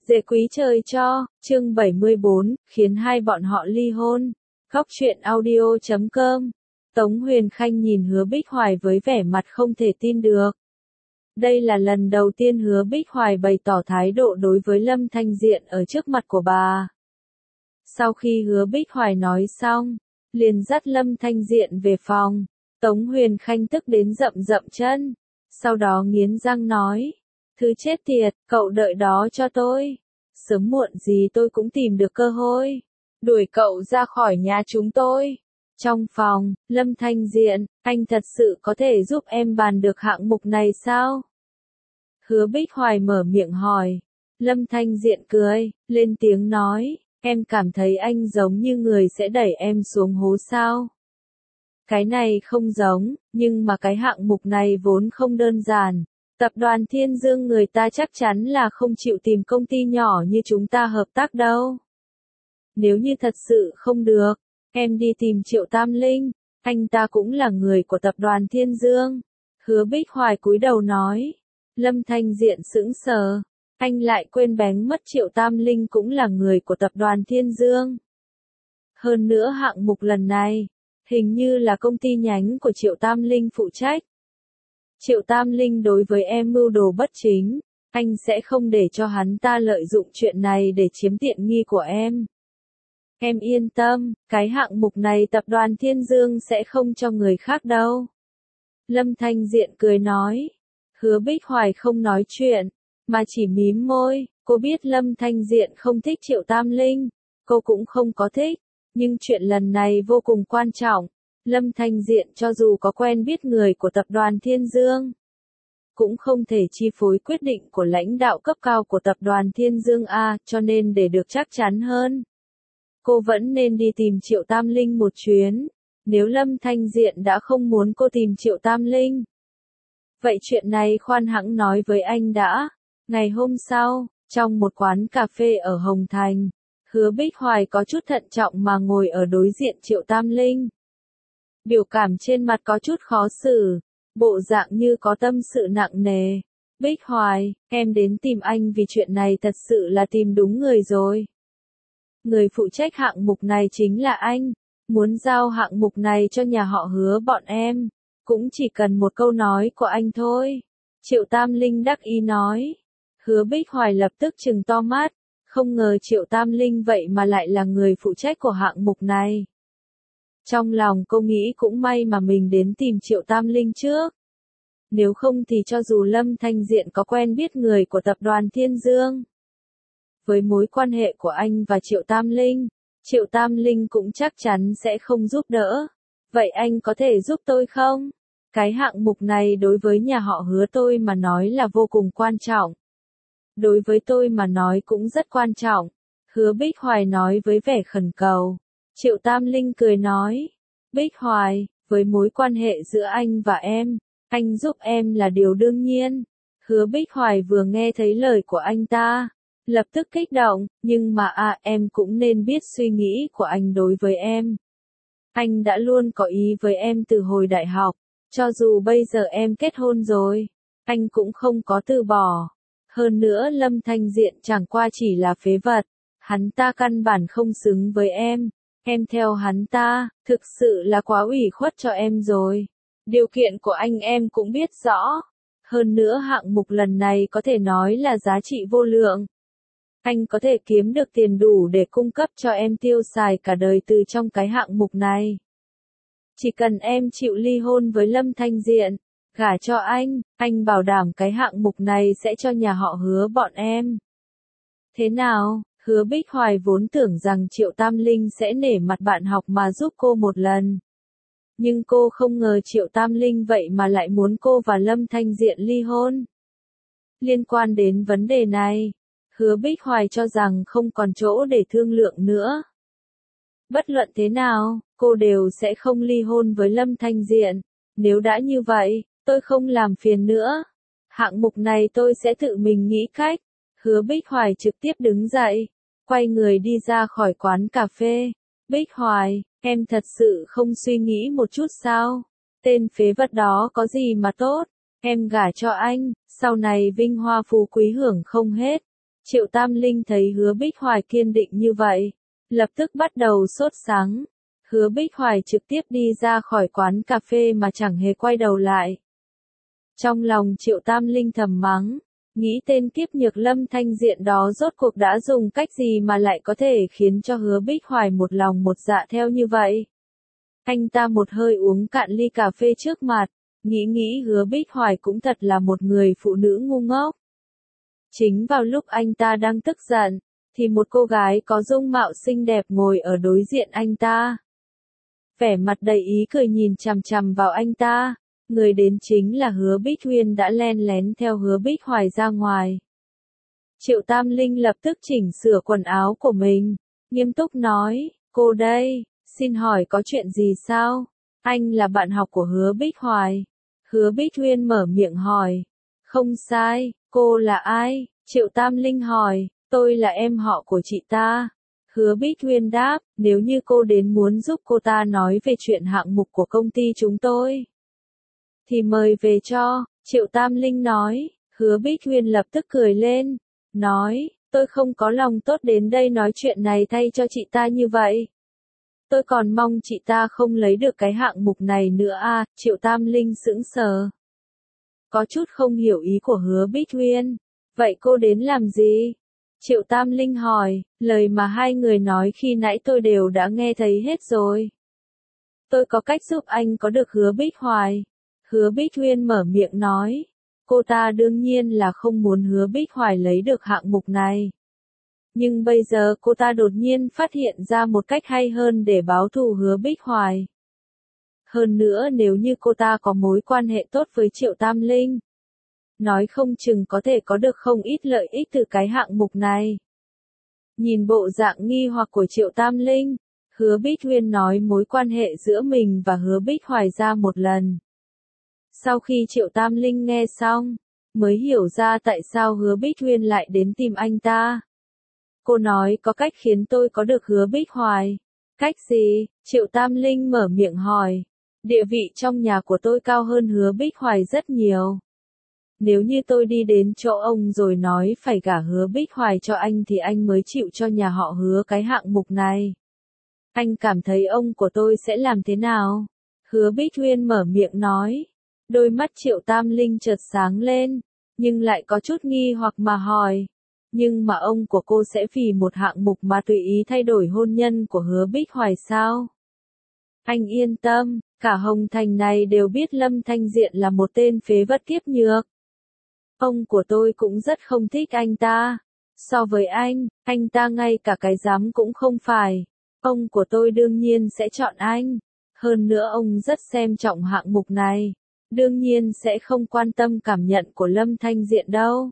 Dễ quý trời cho, chương 74, khiến hai bọn họ ly hôn. Góc truyện audio.com. Tống Huyền Khanh nhìn Hứa Bích Hoài với vẻ mặt không thể tin được. Đây là lần đầu tiên Hứa Bích Hoài bày tỏ thái độ đối với Lâm Thanh Diện ở trước mặt của bà. Sau khi Hứa Bích Hoài nói xong, liền dắt Lâm Thanh Diện về phòng. Tống Huyền Khanh tức đến rậm rậm chân, sau đó nghiến răng nói. Thứ chết tiệt, cậu đợi đó cho tôi. Sớm muộn gì tôi cũng tìm được cơ hội. Đuổi cậu ra khỏi nhà chúng tôi. Trong phòng, Lâm Thanh Diện, anh thật sự có thể giúp em bàn được hạng mục này sao? Hứa Bích Hoài mở miệng hỏi. Lâm Thanh Diện cười, lên tiếng nói, em cảm thấy anh giống như người sẽ đẩy em xuống hố sao? Cái này không giống, nhưng mà cái hạng mục này vốn không đơn giản. Tập đoàn Thiên Dương người ta chắc chắn là không chịu tìm công ty nhỏ như chúng ta hợp tác đâu. Nếu như thật sự không được, em đi tìm Triệu Tam Linh, anh ta cũng là người của tập đoàn Thiên Dương. Hứa Bích Hoài cúi đầu nói. Lâm Thanh Diện sững sờ, anh lại quên bén mất Triệu Tam Linh cũng là người của tập đoàn Thiên Dương. Hơn nữa hạng mục lần này, hình như là công ty nhánh của Triệu Tam Linh phụ trách. Triệu Tam Linh đối với em mưu đồ bất chính, anh sẽ không để cho hắn ta lợi dụng chuyện này để chiếm tiện nghi của em. Em yên tâm, cái hạng mục này tập đoàn Thiên Dương sẽ không cho người khác đâu. Lâm Thanh Diện cười nói. Hứa Bích Hoài không nói chuyện, mà chỉ mím môi. Cô biết Lâm Thanh Diện không thích Triệu Tam Linh, cô cũng không có thích, nhưng chuyện lần này vô cùng quan trọng. Lâm Thanh Diện cho dù có quen biết người của tập đoàn Thiên Dương, cũng không thể chi phối quyết định của lãnh đạo cấp cao của tập đoàn Thiên Dương cho nên để được chắc chắn hơn, cô vẫn nên đi tìm Triệu Tam Linh một chuyến. Nếu Lâm Thanh Diện đã không muốn cô tìm Triệu Tam Linh, vậy chuyện này khoan hẵng nói với anh đã. Ngày hôm sau, trong một quán cà phê ở Hồng Thành, Hứa Bích Hoài có chút thận trọng mà ngồi ở đối diện Triệu Tam Linh. Biểu cảm trên mặt có chút khó xử, bộ dạng như có tâm sự nặng nề. Bích Hoài, em đến tìm anh vì chuyện này thật sự là tìm đúng người rồi. Người phụ trách hạng mục này chính là anh, muốn giao hạng mục này cho nhà họ Hứa bọn em, cũng chỉ cần một câu nói của anh thôi. Triệu Tam Linh đắc ý nói. Hứa Bích Hoài lập tức trừng to mắt, không ngờ Triệu Tam Linh vậy mà lại là người phụ trách của hạng mục này. Trong lòng cô nghĩ cũng may mà mình đến tìm Triệu Tam Linh trước. Nếu không thì cho dù Lâm Thanh Diện có quen biết người của tập đoàn Thiên Dương, với mối quan hệ của anh và Triệu Tam Linh cũng chắc chắn sẽ không giúp đỡ. Vậy anh có thể giúp tôi không? Cái hạng mục này đối với nhà họ Hứa tôi mà nói là vô cùng quan trọng. Đối với tôi mà nói cũng rất quan trọng. Hứa Bích Hoài nói với vẻ khẩn cầu. Triệu Tam Linh cười nói. Bích Hoài, với mối quan hệ giữa anh và em, anh giúp em là điều đương nhiên. Hứa Bích Hoài vừa nghe thấy lời của anh ta, lập tức kích động, nhưng mà em cũng nên biết suy nghĩ của anh đối với em. Anh đã luôn có ý với em từ hồi đại học, cho dù bây giờ em kết hôn rồi, anh cũng không có từ bỏ. Hơn nữa Lâm Thanh Diện chẳng qua chỉ là phế vật, hắn ta căn bản không xứng với em theo hắn ta, thực sự là quá ủy khuất cho em rồi. Điều kiện của anh em cũng biết rõ. Hơn nữa hạng mục lần này có thể nói là giá trị vô lượng. Anh có thể kiếm được tiền đủ để cung cấp cho em tiêu xài cả đời từ trong cái hạng mục này. Chỉ cần em chịu ly hôn với Lâm Thanh Diện, gả cho anh bảo đảm cái hạng mục này sẽ cho nhà họ Hứa bọn em. Thế nào? Hứa Bích Hoài vốn tưởng rằng Triệu Tam Linh sẽ nể mặt bạn học mà giúp cô một lần. Nhưng cô không ngờ Triệu Tam Linh vậy mà lại muốn cô và Lâm Thanh Diện ly hôn. Liên quan đến vấn đề này, Hứa Bích Hoài cho rằng không còn chỗ để thương lượng nữa. Bất luận thế nào, cô đều sẽ không ly hôn với Lâm Thanh Diện. Nếu đã như vậy, tôi không làm phiền nữa. Hạng mục này tôi sẽ tự mình nghĩ cách. Hứa Bích Hoài trực tiếp đứng dậy, quay người đi ra khỏi quán cà phê. Bích Hoài, em thật sự không suy nghĩ một chút sao? Tên phế vật đó có gì mà tốt? Em gả cho anh, sau này vinh hoa phú quý hưởng không hết. Triệu Tam Linh thấy Hứa Bích Hoài kiên định như vậy, lập tức bắt đầu sốt sắng. Hứa Bích Hoài trực tiếp đi ra khỏi quán cà phê mà chẳng hề quay đầu lại. Trong lòng Triệu Tam Linh thầm mắng, nghĩ tên kiếp nhược Lâm Thanh Diện đó rốt cuộc đã dùng cách gì mà lại có thể khiến cho Hứa Bích Hoài một lòng một dạ theo như vậy. Anh ta một hơi uống cạn ly cà phê trước mặt, nghĩ Hứa Bích Hoài cũng thật là một người phụ nữ ngu ngốc. Chính vào lúc anh ta đang tức giận, thì một cô gái có dung mạo xinh đẹp ngồi ở đối diện anh ta. Vẻ mặt đầy ý cười nhìn chằm chằm vào anh ta, người đến chính là Hứa Bích Huyên đã len lén theo Hứa Bích Hoài ra ngoài. Triệu Tam Linh lập tức chỉnh sửa quần áo của mình, nghiêm túc nói, cô đây, xin hỏi có chuyện gì sao? Anh là bạn học của Hứa Bích Hoài. Hứa Bích Huyên mở miệng hỏi. Không sai, cô là ai? Triệu Tam Linh hỏi, tôi là em họ của chị ta. Hứa Bích Huyên đáp, nếu như cô đến muốn giúp cô ta nói về chuyện hạng mục của công ty chúng tôi, thì mời về cho, Triệu Tam Linh nói. Hứa Bích Huyên lập tức cười lên, nói, tôi không có lòng tốt đến đây nói chuyện này thay cho chị ta như vậy. Tôi còn mong chị ta không lấy được cái hạng mục này nữa à, Triệu Tam Linh sững sờ. Có chút không hiểu ý của Hứa Bích Huyên. Vậy cô đến làm gì? Triệu Tam Linh hỏi, lời mà hai người nói khi nãy tôi đều đã nghe thấy hết rồi. Tôi có cách giúp anh có được Hứa Bích Hoài. Hứa Bích Huyên mở miệng nói. Cô ta đương nhiên là không muốn Hứa Bích Hoài lấy được hạng mục này. Nhưng bây giờ cô ta đột nhiên phát hiện ra một cách hay hơn để báo thù Hứa Bích Hoài. Hơn nữa nếu như cô ta có mối quan hệ tốt với Triệu Tam Linh, nói không chừng có thể có được không ít lợi ích từ cái hạng mục này. Nhìn bộ dạng nghi hoặc của Triệu Tam Linh, Hứa Bích Huyên nói mối quan hệ giữa mình và Hứa Bích Hoài ra một lần. Sau khi Triệu Tam Linh nghe xong, mới hiểu ra tại sao Hứa Bích Huyên lại đến tìm anh ta. Cô nói có cách khiến tôi có được Hứa Bích Hoài. Cách gì? Triệu Tam Linh mở miệng hỏi. Địa vị trong nhà của tôi cao hơn Hứa Bích Hoài rất nhiều. Nếu như tôi đi đến chỗ ông rồi nói phải gả Hứa Bích Hoài cho anh thì anh mới chịu cho nhà họ Hứa cái hạng mục này. Anh cảm thấy ông của tôi sẽ làm thế nào? Hứa Bích Huyên mở miệng nói. Đôi mắt Triệu Tam Linh chợt sáng lên, nhưng lại có chút nghi hoặc mà hỏi. Nhưng mà ông của cô sẽ vì một hạng mục mà tùy ý thay đổi hôn nhân của Hứa Bích Hoài sao? Anh yên tâm, cả Hồng Thành này đều biết Lâm Thanh Diện là một tên phế vật kiếp nhược. Ông của tôi cũng rất không thích anh ta. So với anh ta ngay cả cái dám cũng không phải. Ông của tôi đương nhiên sẽ chọn anh. Hơn nữa ông rất xem trọng hạng mục này. Đương nhiên sẽ không quan tâm cảm nhận của Lâm Thanh Diện đâu.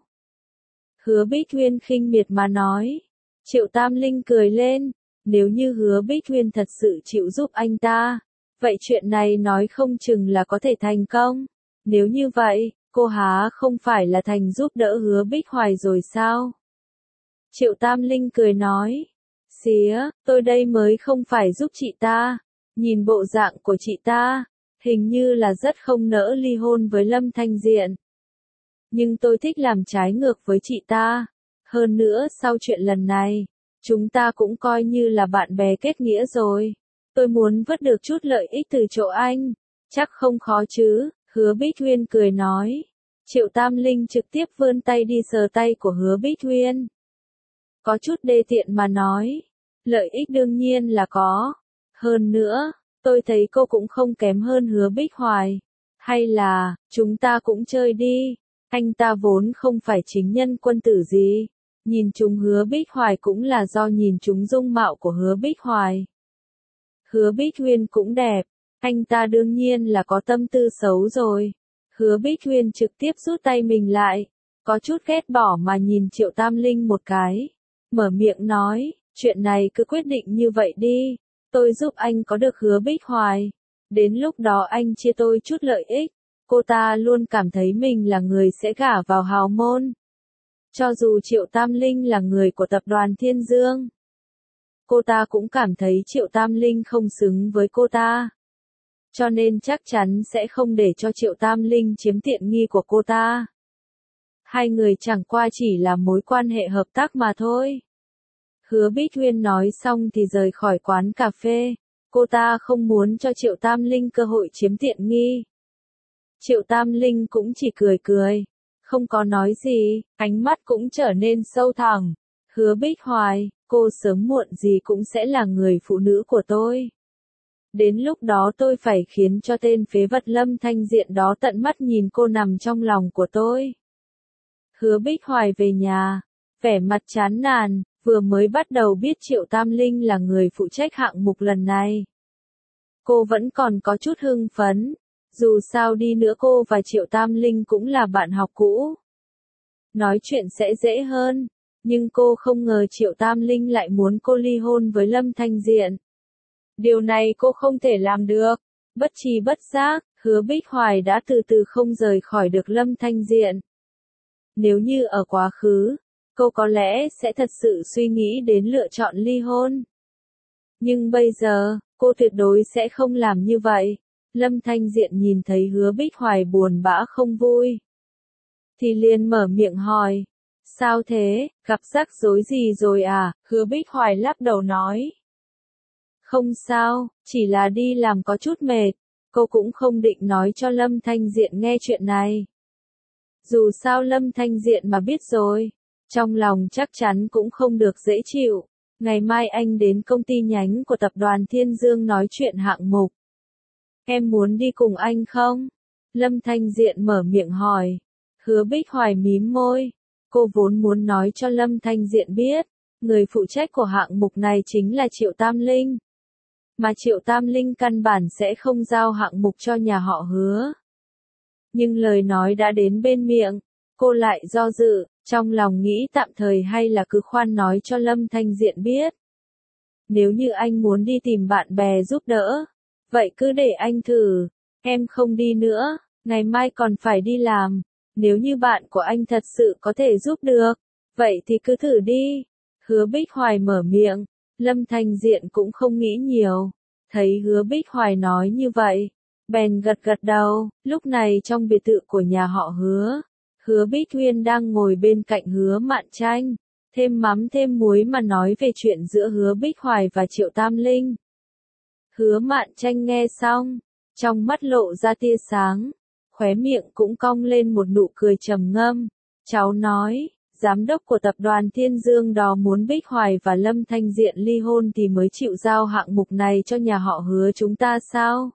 Hứa Bích Huyên khinh miệt mà nói. Triệu Tam Linh cười lên. Nếu như Hứa Bích Huyên thật sự chịu giúp anh ta, vậy chuyện này nói không chừng là có thể thành công. Nếu như vậy, cô há không phải là thành giúp đỡ Hứa Bích Hoài rồi sao? Triệu Tam Linh cười nói. Xía, tôi đây mới không phải giúp chị ta. Nhìn bộ dạng của chị ta, hình như là rất không nỡ ly hôn với Lâm Thanh Diện. Nhưng tôi thích làm trái ngược với chị ta. Hơn nữa sau chuyện lần này, chúng ta cũng coi như là bạn bè kết nghĩa rồi. Tôi muốn vớt được chút lợi ích từ chỗ anh. Chắc không khó chứ, Hứa Bích Huyên cười nói. Triệu Tam Linh trực tiếp vươn tay đi sờ tay của Hứa Bích Huyên. Có chút đê tiện mà nói. Lợi ích đương nhiên là có. Hơn nữa, tôi thấy cô cũng không kém hơn Hứa Bích Hoài. Hay là, chúng ta cũng chơi đi. Anh ta vốn không phải chính nhân quân tử gì. Nhìn chúng Hứa Bích Hoài cũng là do nhìn chúng dung mạo của Hứa Bích Hoài. Hứa Bích Huyên cũng đẹp. Anh ta đương nhiên là có tâm tư xấu rồi. Hứa Bích Huyên trực tiếp rút tay mình lại. Có chút ghét bỏ mà nhìn Triệu Tam Linh một cái. Mở miệng nói, chuyện này cứ quyết định như vậy đi. Tôi giúp anh có được Hứa Bích Hoài. Đến lúc đó anh chia tôi chút lợi ích. Cô ta luôn cảm thấy mình là người sẽ gả vào hào môn. Cho dù Triệu Tam Linh là người của tập đoàn Thiên Dương, cô ta cũng cảm thấy Triệu Tam Linh không xứng với cô ta. Cho nên chắc chắn sẽ không để cho Triệu Tam Linh chiếm tiện nghi của cô ta. Hai người chẳng qua chỉ là mối quan hệ hợp tác mà thôi. Hứa Bích Huyên nói xong thì rời khỏi quán cà phê. Cô ta không muốn cho Triệu Tam Linh cơ hội chiếm tiện nghi. Triệu Tam Linh cũng chỉ cười cười, không có nói gì, ánh mắt cũng trở nên sâu thẳm. Hứa Bích Hoài, cô sớm muộn gì cũng sẽ là người phụ nữ của tôi. Đến lúc đó tôi phải khiến cho tên phế vật Lâm Thanh Diện đó tận mắt nhìn cô nằm trong lòng của tôi. Hứa Bích Hoài về nhà, vẻ mặt chán nản, vừa mới bắt đầu biết Triệu Tam Linh là người phụ trách hạng mục lần này. Cô vẫn còn có chút hưng phấn, dù sao đi nữa cô và Triệu Tam Linh cũng là bạn học cũ. Nói chuyện sẽ dễ hơn, nhưng cô không ngờ Triệu Tam Linh lại muốn cô ly hôn với Lâm Thanh Diện. Điều này cô không thể làm được. Bất tri bất giác, Hứa Bích Hoài đã từ từ không rời khỏi được Lâm Thanh Diện. Nếu như ở quá khứ, cô có lẽ sẽ thật sự suy nghĩ đến lựa chọn ly hôn. Nhưng bây giờ, cô tuyệt đối sẽ không làm như vậy. Lâm Thanh Diện nhìn thấy Hứa Bích Hoài buồn bã không vui, thì liền mở miệng hỏi. Sao thế, gặp rắc rối gì rồi à? Hứa Bích Hoài lắc đầu nói. Không sao, chỉ là đi làm có chút mệt. Cô cũng không định nói cho Lâm Thanh Diện nghe chuyện này. Dù sao Lâm Thanh Diện mà biết rồi, trong lòng chắc chắn cũng không được dễ chịu. Ngày mai anh đến công ty nhánh của tập đoàn Thiên Dương nói chuyện hạng mục. Em muốn đi cùng anh không? Lâm Thanh Diện mở miệng hỏi. Hứa Bích Hoài mím môi. Cô vốn muốn nói cho Lâm Thanh Diện biết, người phụ trách của hạng mục này chính là Triệu Tam Linh. Mà Triệu Tam Linh căn bản sẽ không giao hạng mục cho nhà họ Hứa. Nhưng lời nói đã đến bên miệng, cô lại do dự, trong lòng nghĩ tạm thời hay là cứ khoan nói cho Lâm Thanh Diện biết. Nếu như anh muốn đi tìm bạn bè giúp đỡ, vậy cứ để anh thử, em không đi nữa, ngày mai còn phải đi làm. Nếu như bạn của anh thật sự có thể giúp được, vậy thì cứ thử đi. Hứa Bích Hoài mở miệng, Lâm Thanh Diện cũng không nghĩ nhiều. Thấy Hứa Bích Hoài nói như vậy, bèn gật gật đầu. Lúc này trong biệt thự của nhà họ Hứa, Hứa Bích Huyên đang ngồi bên cạnh Hứa Mạn Tranh, thêm mắm thêm muối mà nói về chuyện giữa Hứa Bích Hoài và Triệu Tam Linh. Hứa Mạn Tranh nghe xong, trong mắt lộ ra tia sáng, khóe miệng cũng cong lên một nụ cười trầm ngâm. Cháu nói, giám đốc của tập đoàn Thiên Dương đó muốn Bích Hoài và Lâm Thanh Diện ly hôn thì mới chịu giao hạng mục này cho nhà họ Hứa chúng ta sao?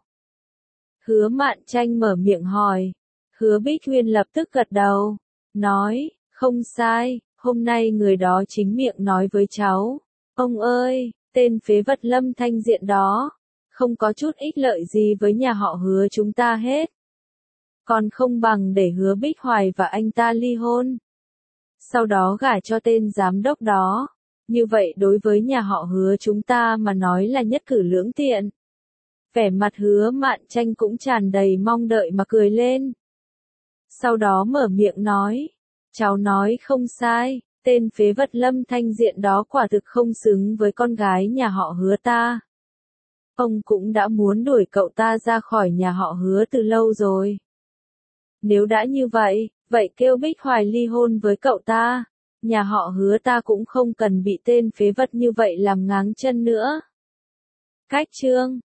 Hứa Mạn Tranh mở miệng hỏi. Hứa Bích Huyên lập tức gật đầu, nói, không sai, hôm nay người đó chính miệng nói với cháu. Ông ơi, tên phế vật Lâm Thanh Diện đó, không có chút ích lợi gì với nhà họ Hứa chúng ta hết. Còn không bằng để Hứa Bích Hoài và anh ta ly hôn. Sau đó gả cho tên giám đốc đó. Như vậy đối với nhà họ Hứa chúng ta mà nói là nhất cử lưỡng tiện. Vẻ mặt Hứa Mạn Tranh cũng tràn đầy mong đợi mà cười lên. Sau đó mở miệng nói. Cháu nói không sai, tên phế vật Lâm Thanh Diện đó quả thực không xứng với con gái nhà họ Hứa ta. Ông cũng đã muốn đuổi cậu ta ra khỏi nhà họ Hứa từ lâu rồi. Nếu đã như vậy, vậy kêu Bích Hoài ly hôn với cậu ta. Nhà họ Hứa ta cũng không cần bị tên phế vật như vậy làm ngáng chân nữa. Cách chương